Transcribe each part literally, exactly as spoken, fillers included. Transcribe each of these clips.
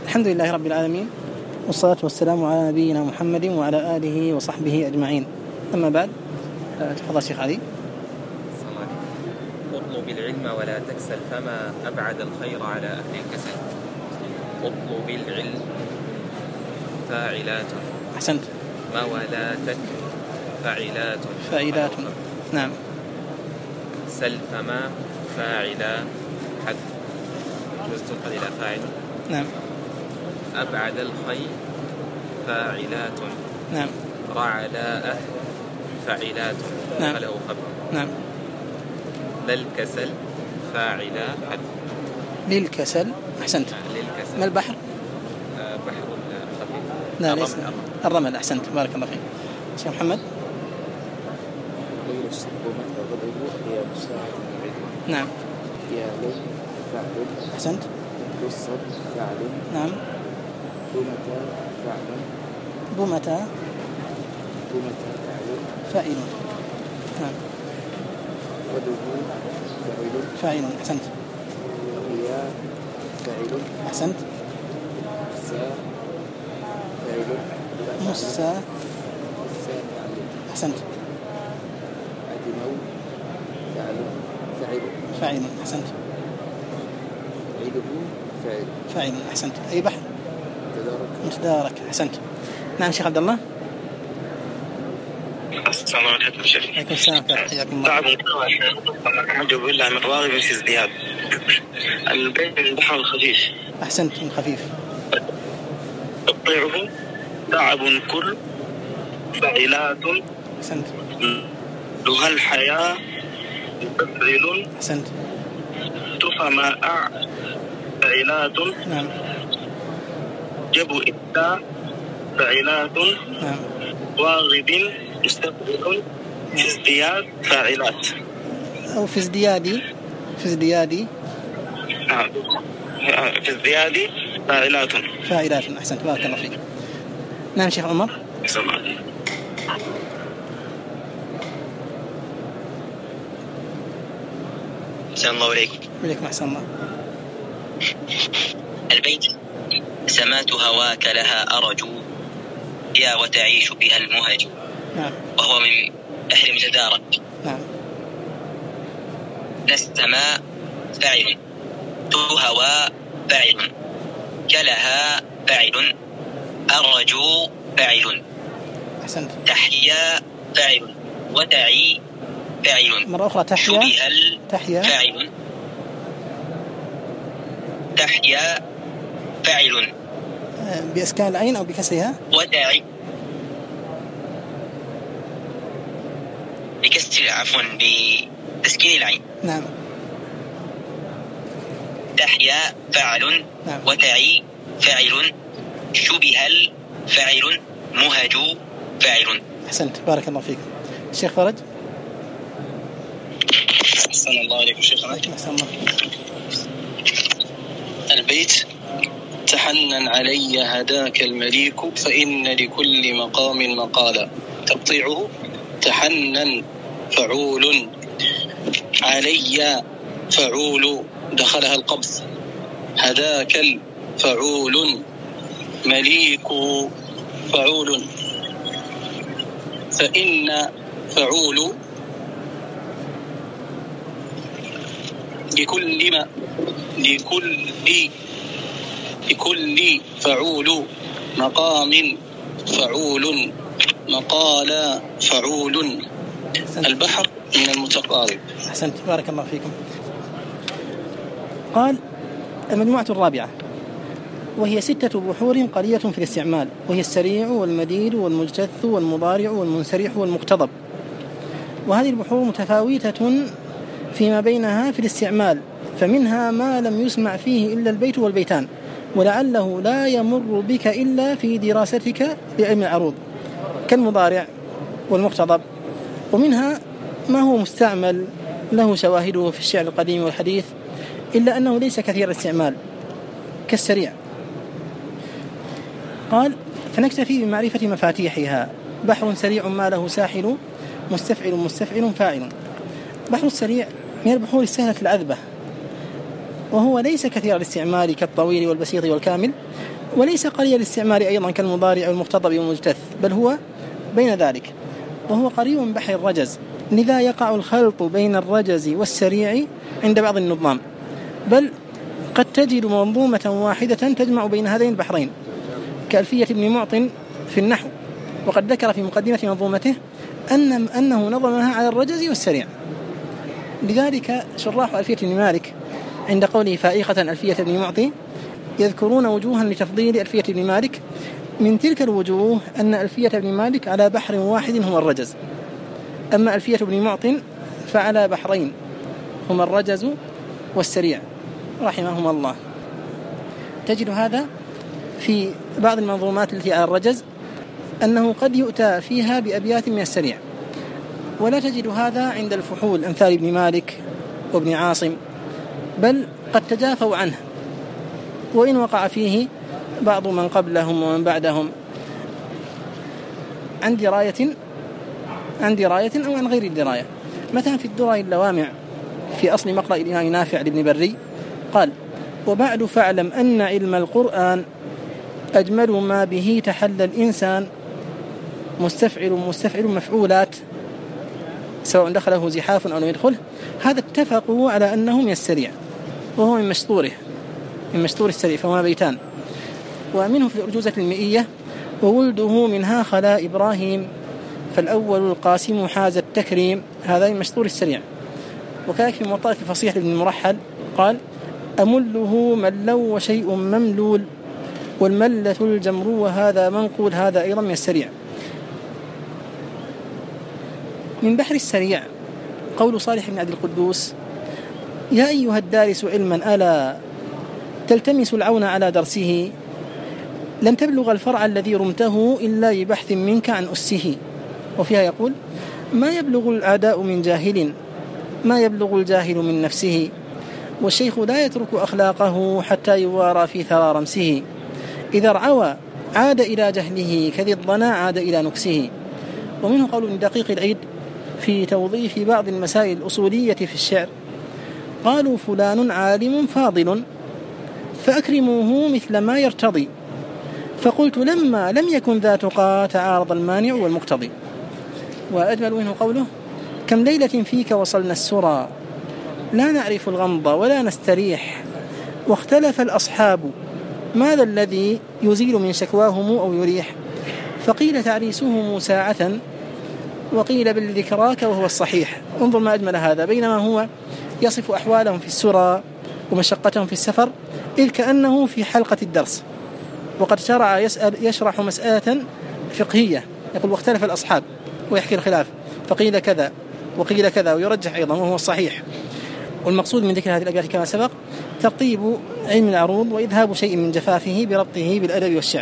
الحمد لله رب العالمين، والصلاة والسلام على نبينا محمد وعلى آله وصحبه أجمعين. أما بعد، تفضل شيخ علي. اطلب العلم ولا تكسل، فما أبعد الخير على أهل الكسل. اطلب العلم فاعلات. أحسنت. مولاتك فاعلات. فاعلات. نعم. سل فما فاعلا حد جزء إلى فاعل. نعم. أبعد الخير فاعلات. نعم. رعداء فاعلات. نعم. فله خبر. نعم. للكسل فاعلا حد. للكسل. أحسنت. للكسل. ما البحر؟ آه بحر الخفيف. لا ليس الرمل. أحسنت، بارك الله فيك. شيخ محمد. نعم. يا لي فعل. أحسنت. بالصد فعل. نعم. بمتى فعل. بمتى. بمتى فعل. فاعل. نعم. ودهو فعل. فاعل. أحسنت. يا فعل. أحسنت. سا فعل. مسا. سا فعل. أحسنت. أدمو فعل. فعل. فاعل. أحسنت. عيده فعل. فاعل. أحسنت. أي بحر؟ تدارك. متدارك. أحسنت. نعم شيخ عبد الله. السلام عليكم شيخ. عليكم السلام. حياكم الله. تعب محمد بالله من راغب في ازدياد. البيت من البحر الخفيف. أحسنت. من خفيف. تطيعه تعب كل فعلات. أحسنت. لها الحياة تفعل. أحسنت. تفما فعلات. نعم. جب إتا فعلات. نعم. واغب مستقبل في ازدياد فاعلات. أو في ازديادي. في ازديادي. نعم. في ازدياد فاعلات. فاعلات. أحسنت، بارك الله فيك. نعم شيخ عمر. أحسن الله عليكم. عليكم أحسن الله. البيت: سمات هواك لها أرجو، يا وتعيش بها المهج. نعم. وهو من بحر متدارك. نعم. السماء فاعل، هواء فاعل، كلها فاعل، الرجو فاعل. أحسنت. تحيا فاعل، وتعي فاعل. مرة أخرى. تحيا. تحيا فاعل. تحيا فاعل بإسكان العين أو بكسرها. وداعي بكسر عفوا بتسكين العين. نعم. تحيا فاعل. نعم. وتعي فاعل. شبه فاعل. مهج فاعل. أحسنت، بارك الله فيك. الشيخ فرج. أحسن الله عليكم شيخنا. عليكم أحسن الله. البيت: تحنن علي هداك المليك، فإن لكل مقام مقالا. تقطيعه: تحنن فعول، علي فعول دخلها القبض، هداك الفعول، مليك فعول، فإن فعول لكل ما لكل لكل فعول مقام فعول، مقال فعول. البحر من المتقارب. أحسنت، بارك الله فيكم. قال: المجموعة الرابعة، وهي ستة بحور قليلة في الاستعمال، وهي السريع والمدير والمجتث والمضارع والمنسرح والمقتضب. وهذه البحور متفاوتة فيما بينها في الاستعمال، فمنها ما لم يسمع فيه إلا البيت والبيتان، ولعله لا يمر بك إلا في دراستك بعلم العروض كالمضارع والمقتضب. ومنها ما هو مستعمل له شواهده في الشعر القديم والحديث، إلا أنه ليس كثير الاستعمال كالسريع. قال: فنكتفي بمعرفة مفاتيحها. بحر سريع ما له ساحل، مستفعل مستفعل فاعل. بحر السريع من البحور السهلة العذبة، وهو ليس كثير الاستعمال كالطويل والبسيط والكامل، وليس قليل الاستعمال أيضا كالمضارع والمقتضب والمجتث، بل هو بين ذلك، وهو قريب من بحر الرجز، لذا يقع الخلط بين الرجز والسريع عند بعض النظام، بل قد تجد منظومة واحدة تجمع بين هذين البحرين كألفية ابن معط في النحو، وقد ذكر في مقدمة منظومته أن أنه نظمها على الرجز والسريع. لذلك شراح ألفية ابن مالك عند قوله فائقة ألفية ابن معط يذكرون وجوها لتفضيل ألفية ابن مالك، من تلك الوجوه أن ألفية ابن مالك على بحر واحد هو الرجز، أما ألفية ابن معط فعلى بحرين هما الرجز والسريع رحمهما الله. تجد هذا في بعض المنظومات التي على الرجز أنه قد يؤتى فيها بأبيات من السريع، ولا تجد هذا عند الفحول أمثال ابن مالك وابن عاصم، بل قد تجافوا عنه، وإن وقع فيه بعض من قبلهم ومن بعدهم عن دراية عن دراية أو عن غير الدراية. مثلا في الدرر اللوامع في أصل مقرأ الإمام نافع لابن بري قال: وبعد فاعلم أن علم القرآن أجمل ما به تحلى الإنسان، مستفعل مستفعل مفعولات سواء دخله زحاف أو لم يدخله. هذا اتفقوا على أنه من السريع، وهو من مشطوره من مشطور السريع، فهما بيتان. ومنه في الأرجوزة المئية: وولده منها خلا إبراهيم، فالأول القاسم حاز التكريم، هذا من مشطور السريع. وكذلك في موطأة الفصيح لابن المرحل قال: أمله ملو وشيء مملول، والملة الجمر وهذا منقول، هذا أيضا من السريع. من بحر السريع قول صالح بن عبد القدوس: يا أيها الدارس علما ألا تلتمس العون على درسه، لن تبلغ الفرع الذي رمته إلا ببحث منك عن أسه. وفيها يقول: ما يبلغ الأعداء من جاهل، ما يبلغ الجاهل من نفسه، والشيخ لا يترك أخلاقه حتى يوارى في ثرى رمسه، إذا رعوى عاد إلى جهله، كذي الضنا عاد إلى نكسه. ومنه قول من دقيق العيد في توظيف بعض المسائل الأصولية في الشعر: قالوا فلان عالم فاضل فأكرموه مثل ما يرتضي، فقلت لما لم يكن ذا تقى تعارض المانع والمقتضي. وأجمل منه قوله: كم ليلة فيك وصلنا السرى، لا نعرف الغمض ولا نستريح، واختلف الأصحاب ماذا الذي يزيل من شكواهم أو يريح، فقيل تعريسهم ساعة وقيل بالذكراك وهو الصحيح. انظر ما أجمل هذا، بينما هو يصف أحوالهم في السرى ومشقتهم في السفر، إذ كأنه في حلقة الدرس، وقد شرع يسأل يشرح مسألة فقهية، يقول: واختلف الأصحاب، ويحكي الخلاف، فقيل كذا وقيل كذا، ويرجح أيضا وهو الصحيح. والمقصود من ذكر هذه الأبيات كما سبق ترطيب علم العروض وإذهاب شيء من جفافه بربطه بالأدب والشعر.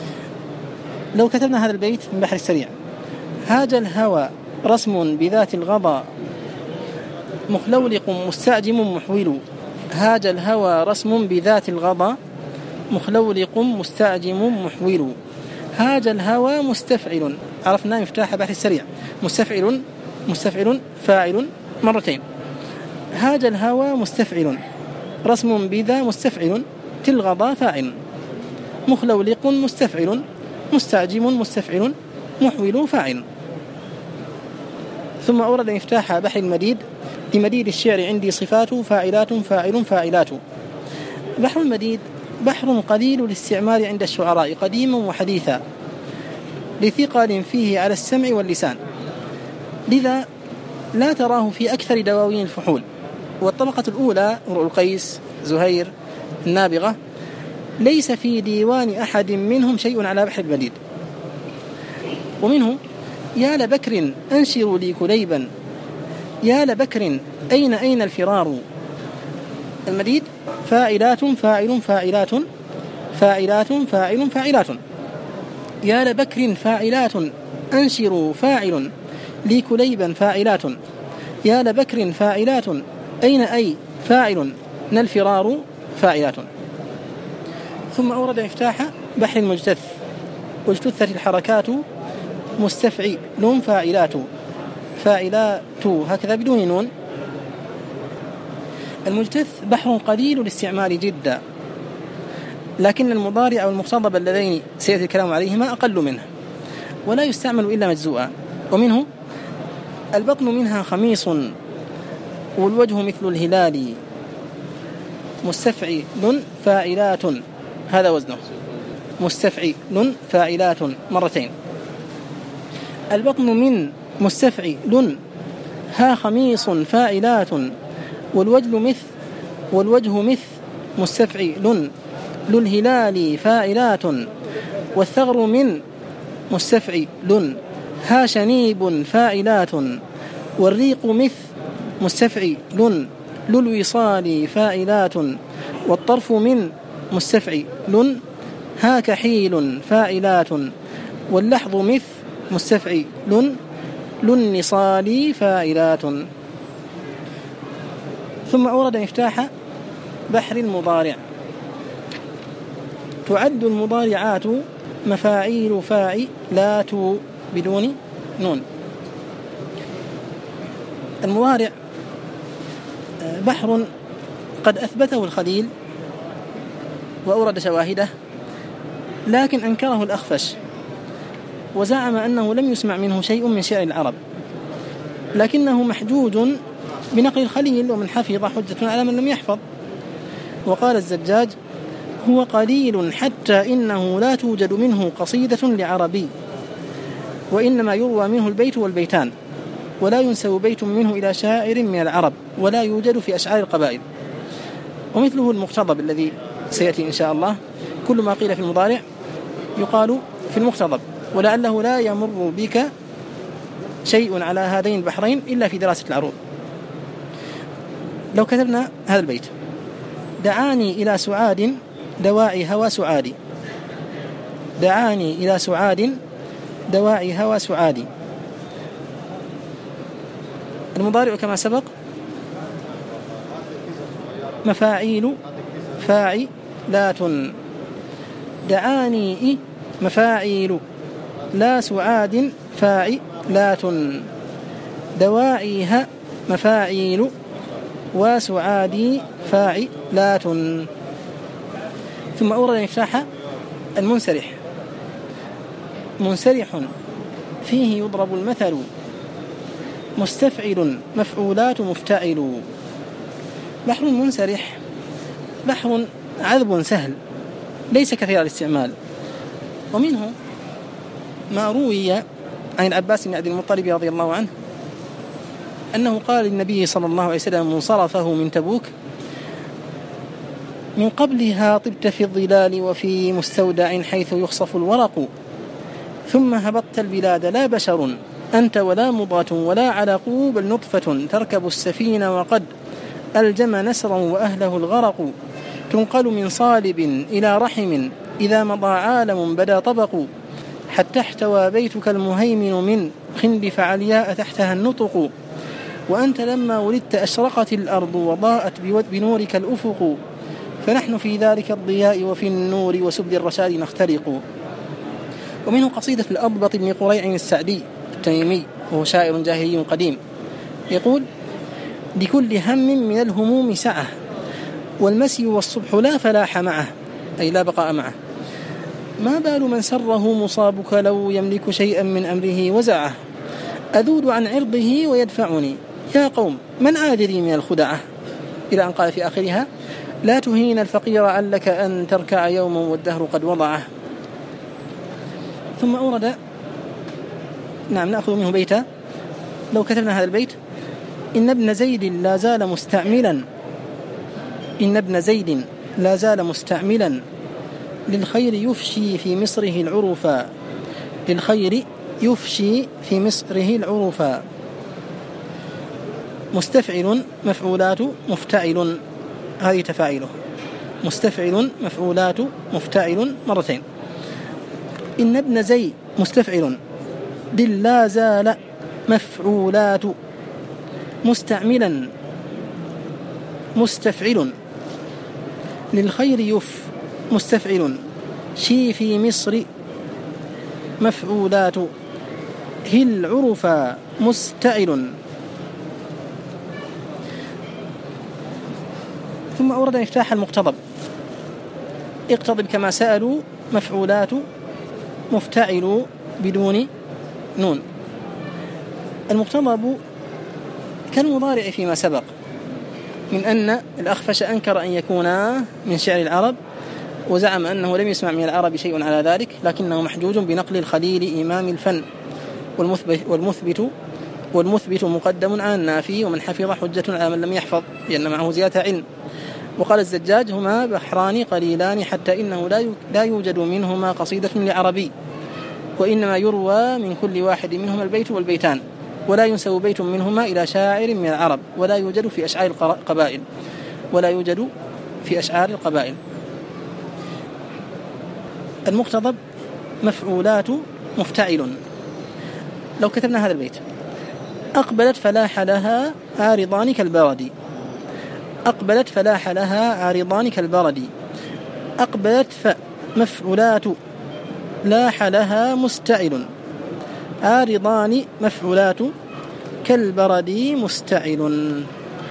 لو كتبنا هذا البيت من بحر السريع: هاج الهوى رسم بذات الغضا، مخلولق مستعجم محول، هاج الهوى رسم بذات الغضا، مخلولق مستعجم محول، هاج الهوى مستفعل، عرفنا مفتاح بحر السريع، مستفعل مستفعل فاعل مرتين، هاج الهوى مستفعل، رسم بذا مستفعل، تلغضا فاعل، مخلولق مستفعل، مستعجم مستفعل، محول فاعل. ثم أورد مفتاح بحر المديد: لمديد الشعر عندي صفات فاعلات فاعل فاعلات. بحر المديد بحر قليل الاستعمال عند الشعراء قديما وحديثا، لثقل فيه على السمع واللسان، لذا لا تراه في أكثر دواوين الفحول. والطبقة الأولى امرؤ القيس، زهير، النابغة، ليس في ديوان أحد منهم شيء على بحر المديد. ومنه: يا لبكر أنشروا لي كليبا، يا لبكر أين أين الفرار. المديد فاعلات فاعل فاعلات فاعلات فاعل فاعلات، يا لبكر فاعلات أنشروا فاعل لي كليبا فاعلات، يا لبكر فاعلات أين أي فاعل الفرار فاعلات. ثم أورد مفتاح بحر المجتث: واجتثت الحركات مستفعل فاعلات فاعلات، هكذا بدون نون. المجتث بحر قليل الاستعمال جدا، لكن المضارع والمقتضب اللذين سيأتي الكلام عليهما أقل منه، ولا يستعمل إلا مجزوءا. ومنه البطن منها خميص والوجه مثل الهلال مستفعل فاعلات، هذا وزنه مستفعل فاعلات مرتين. البطن من مستفعل ها خميص فاعلات، والوجه مثل والوجه مثل مستفعل للهلال فاعلات، والثغر من مستفعل ها شنيب فاعلات، والريق مثل مستفعل للوصال فاعلات، والطرف من مستفعل ها كحيل فاعلات، واللحظ مثل مستفعل للنصال فاعلات. ثم أورد مفتاح بحر المضارع. تعد المضارعات مفاعيل فاعلات بدون نون. المضارع بحر قد أثبته الخليل وأورد شواهده، لكن أنكره الأخفش وزعم أنه لم يسمع منه شيء من شعر العرب، لكنه محجوج بنقل الخليل، ومن حفظ حجة على من لم يحفظ. وقال الزجاج: هو قليل حتى إنه لا توجد منه قصيدة لعربي، وإنما يروى منه البيت والبيتان، ولا ينسب بيت منه إلى شاعر من العرب، ولا يوجد في أشعار القبائل. ومثله المقتضب الذي سيأتي إن شاء الله، كل ما قيل في المضارع يقال في المقتضب، ولعله لا يمر بك شيء على هذين البحرين إلا في دراسة العروض. لو كتبنا هذا البيت: دعاني إلى سعاد دواعي هوى سعادي، دعاني إلى سعاد دواعي هوى سعادي. المضارع كما سبق مفاعيل فاعلات، دعاني مفاعيل لا سعاد فاعلات، دواعيها مفاعيل وسعادي فاعلات. ثم أورد مفتاح المنسرح. منسرح فيه يضرب المثل مستفعل مفعولات مفتعل. بحر منسرح بحر عذب سهل ليس كثير الاستعمال. ومنه ما روي عن العباس بن عبد المطلب رضي الله عنه أنه قال للنبي صلى الله عليه وسلم منصرفه من تبوك: من قبلها طبت في الظلال وفي مستودع حيث يخصف الورق، ثم هبطت البلاد لا بشر أنت ولا مضغة ولا علق، بل نطفة تركب السفينة وقد ألجم نسرا وأهله الغرق، تنقل من صالب إلى رحم إذا مضى عالم بدا طبق، حتى احتوى بيتك المهيمن من خندف علياء تحتها النطق، وأنت لما ولدت أشرقت الأرض وضاءت بنورك الأفق، فنحن في ذلك الضياء وفي النور وسبل الرشاد نخترق. ومنه قصيدة الأضبط بن قريع السعدي التميمي، وهو شاعر جاهلي قديم، يقول: لكل هم من الهموم سعة، والمسي والصبح لا فلاح معه، أي لا بقاء معه، ما بال من سره مصابك لو يملك شيئا من أمره وزعه، أذود عن عرضه ويدفعني، يا قوم من عاذري من الخدعة، إلى أن قال في آخرها: لا تهين الفقير علك أن تركع يوما والدهر قد وضعه. ثم أورد، نعم نأخذ منه بيتا. لو كتبنا هذا البيت: إن ابن زيد لا زال مستعملا إن ابن زيد لا زال مستعملا للخير يفشي في مصره العرفا، للخير يفشي في مصره العرفا. مستفعل مفعولات مفتعل، هذه تفاعله، مستفعل مفعولات مفتعل مرتين. إن ابن زيد مستفعل، دل لا زال مفعولات، مستعملا مستفعل، للخير يف مستفعل، شي في مصر مفعولات، هل عرفا مستعل. ثم أورد مفتاح المقتضب. اقتضب كما سألوا مفعولات مفتعل بدون نون. المقتضب كالمضارع فيما سبق، من أن الأخفش أنكر أن يكونا من شعر العرب، وزعم أنه لم يسمع من العرب شيء على ذلك، لكنه محجوج بنقل الخليل إمام الفن، والمثبت, والمثبت, والمثبت مقدم على النافي، ومن حفظ حجة على من لم يحفظ لأن معه زيادة علم. وقال الزجاج هما بحران قليلان حتى إنه لا يوجد منهما قصيدة لعربي، وإنما يروى من كل واحد منهما البيت والبيتان، ولا ينسب بيت منهما إلى شاعر من العرب، ولا يوجد في أشعار القبائل ولا يوجد في أشعار القبائل. المقتضب مفعولات مفتعل. لو كتبنا هذا البيت: أقبلت فلاح لها عارضان كالبرد، أقبلت فلاح لها عارضان كالبرد. أقبلت فمفعولات لاح لها مستعل، عارضان مفعولات كالبرد مستعل.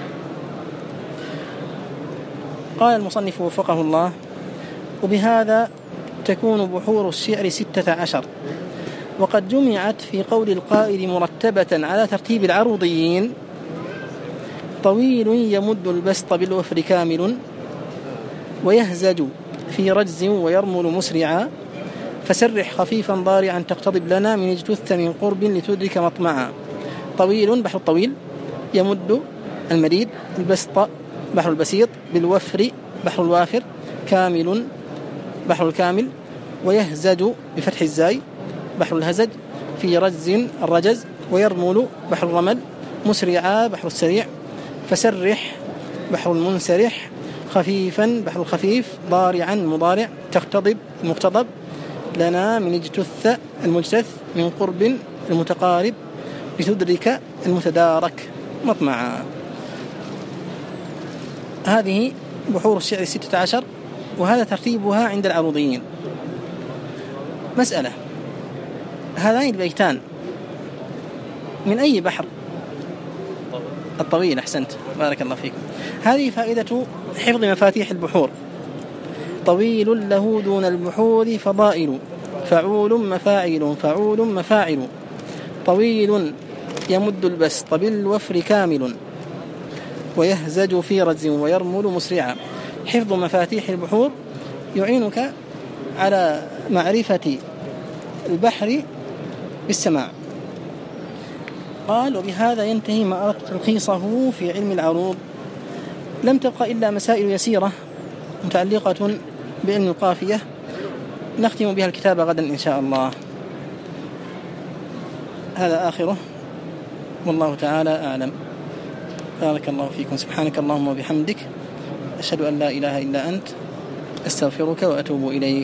قال المصنف وفقه الله: وبهذا تكون بحور الشعر ستة عشر، وقد جمعت في قول القائل مرتبة على ترتيب العروضيين: طويل يمد البسط بالوفر كامل، ويهزج في رجز ويرمل مسرعا، فسرح خفيفا ضارعا تقتضب لنا من اجتث من قرب لتدرك مطمعا. طويل بحر الطويل، يمد المديد، البسط بحر البسيط، بالوفر بحر الوافر، كامل بحر الكامل، ويهزج بفتح الزاي بحر الهزج، في رجز الرجز، ويرمل بحر الرمل، مسرعا بحر السريع، فسرح بحر المنسرح، خفيفا بحر الخفيف، ضارعا المضارع، تقتضب المقتضب، لنا من اجتث المجتث، من قرب المتقارب، لتدرك المتدارك مطمعا. هذه بحور الشعر الستة عشر، وهذا ترتيبها عند العروضيين. مسألة: هذين البيتان من أي بحر؟ الطويل. أحسنت، بارك الله فيكم. هذه فائدة حفظ مفاتيح البحور. طويل له دون البحور فضائل، فعول مفاعل، فعول مفاعل. طويل يمد البسط بالوفر كامل، ويهزج في رجز ويرمل مسرعا. حفظ مفاتيح البحور يعينك على معرفة البحر بالسماع. قال: وبهذا ينتهي ما أردت تلخيصه في علم العروض. لم تبقى إلا مسائل يسيرة متعلقة بعلم القافية نختم بها الكتاب غدا إن شاء الله. هذا آخره، والله تعالى أعلم. بارك الله فيكم. سبحانك اللهم وبحمدك، أشهد أن لا إله إلا أنت، أستغفرك وأتوب إليك.